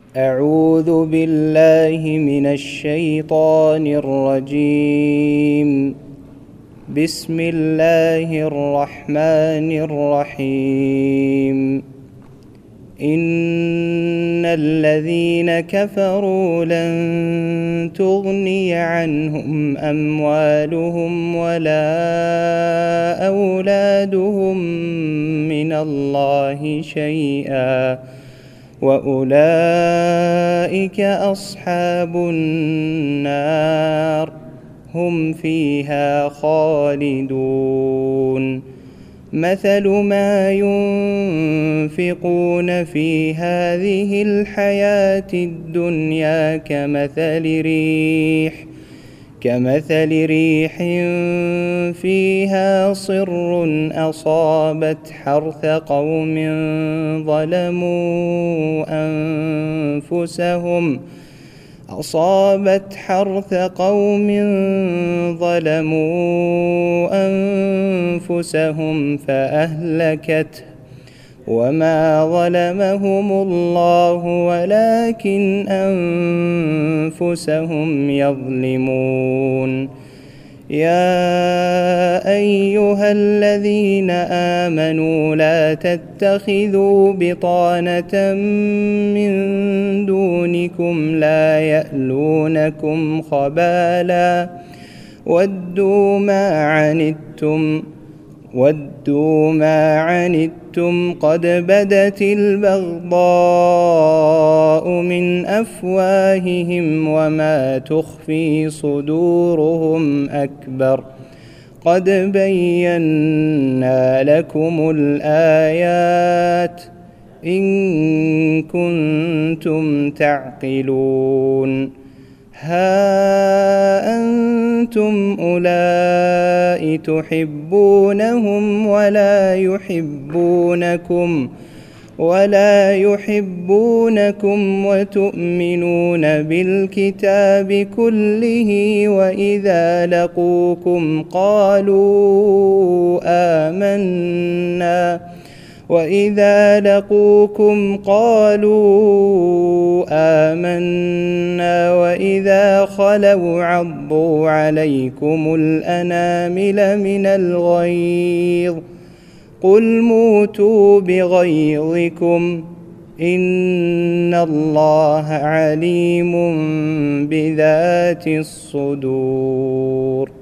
أعوذ بالله من الشيطان الرجيم. بسم الله الرحمن الرحيم. إن الذين كفروا لن تغني عنهم أموالهم ولا أولادهم من الله شيئا وأولئك أصحاب النار هم فيها خالدون. مثل ما ينفقون في هذه الحياة الدنيا كمثل ريح فيها صر أصابت حرث قوم ظلموا أنفسهم فأهلكته وما ظلمهم الله ولكن أنفسهم يظلمون. يا أيها الذين آمنوا لا تتخذوا بطانة من دونكم لا يألونكم خبالا ودوا ما عنتم قد بدت البغضاء من أفواههم وما تخفي صدورهم أكبر. قد بينا لكم الآيات إن كنتم تعقلون. ها أنتم أولئك تحبونهم ولا يحبونكم وتؤمنون بالكتاب كله وإذا لقوكم قالوا آمنا وإذا خلوا عضوا عليكم الأنامل من الغيظ قل موتوا بغيظكم إن الله عليم بذات الصدور.